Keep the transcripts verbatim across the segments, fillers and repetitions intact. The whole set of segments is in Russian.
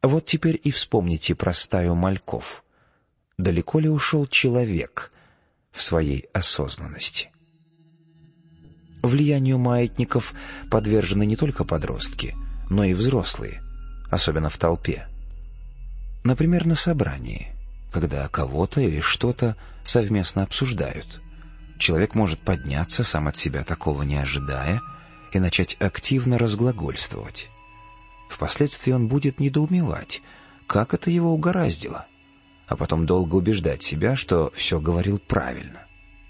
Вот теперь и вспомните про стаю мальков. Далеко ли ушел человек в своей осознанности? Влиянию маятников подвержены не только подростки, но и взрослые, особенно в толпе. Например, на собрании, когда кого-то или что-то совместно обсуждают. Человек может подняться, сам от себя такого не ожидая, и начать активно разглагольствовать. Впоследствии он будет недоумевать, как это его угораздило, а потом долго убеждать себя, что все говорил правильно.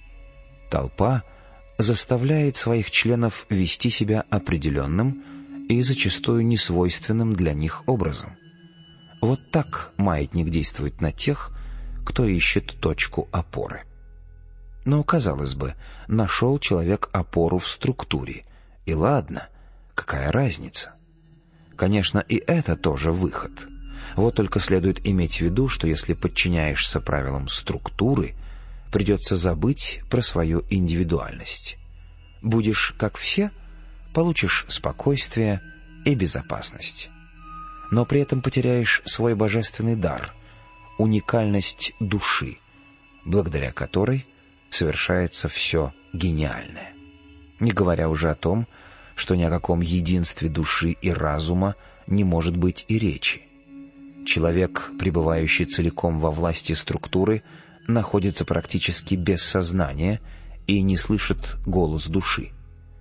Толпа заставляет своих членов вести себя определенным и зачастую несвойственным для них образом. Вот так маятник действует на тех, кто ищет точку опоры. Но, казалось бы, нашел человек опору в структуре, и ладно, какая разница? Конечно, и это тоже выход. Вот только следует иметь в виду, что если подчиняешься правилам структуры, придется забыть про свою индивидуальность. Будешь как все, получишь спокойствие и безопасность. Но при этом потеряешь свой божественный дар, уникальность души, благодаря которой совершается все гениальное. Не говоря уже о том, что ни о каком единстве души и разума не может быть и речи. Человек, пребывающий целиком во власти структуры, находится практически без сознания и не слышит голос души.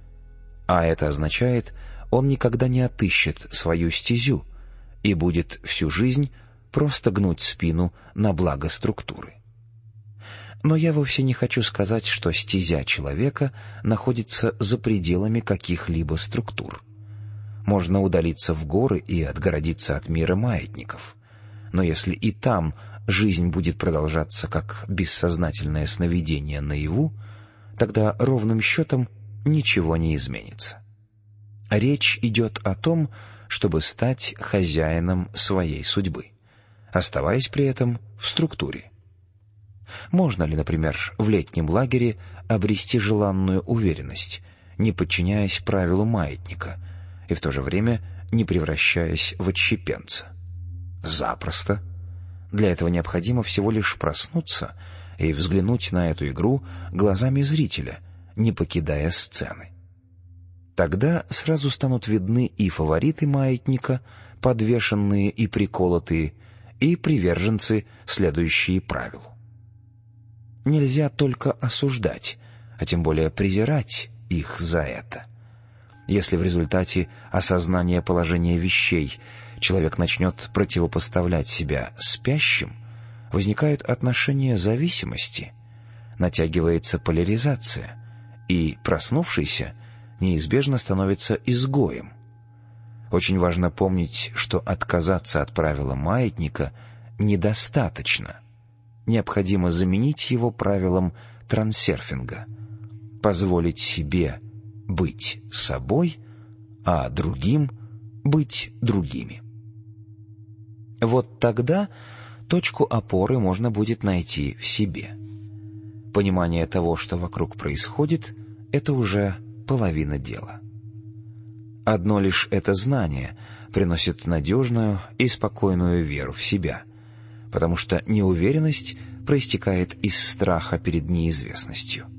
А это означает, он никогда не отыщет свою стезю и будет всю жизнь просто гнуть спину на благо структуры. Но я вовсе не хочу сказать, что стезя человека находится за пределами каких-либо структур. Можно удалиться в горы и отгородиться от мира маятников. Но если и там жизнь будет продолжаться как бессознательное сновидение наяву, тогда ровным счетом ничего не изменится. Речь идет о том, чтобы стать хозяином своей судьбы, оставаясь при этом в структуре. Можно ли, например, в летнем лагере обрести желанную уверенность, не подчиняясь правилу маятника, и в то же время не превращаясь в отщепенца? Запросто. Для этого необходимо всего лишь проснуться и взглянуть на эту игру глазами зрителя, не покидая сцены. Тогда сразу станут видны и фавориты маятника, подвешенные и приколотые, и приверженцы, следующие правилу. Нельзя только осуждать, а тем более презирать их за это. Если в результате осознания положения вещей человек начнет противопоставлять себя спящим, возникают отношения зависимости, натягивается поляризация, и проснувшийся неизбежно становится изгоем. Очень важно помнить, что отказаться от правила маятника недостаточно. Необходимо заменить его правилом трансерфинга, позволить себе быть собой, а другим быть другими. Вот тогда точку опоры можно будет найти в себе. Понимание того, что вокруг происходит, это уже половина дела. Одно лишь это знание приносит надежную и спокойную веру в себя, потому что неуверенность проистекает из страха перед неизвестностью.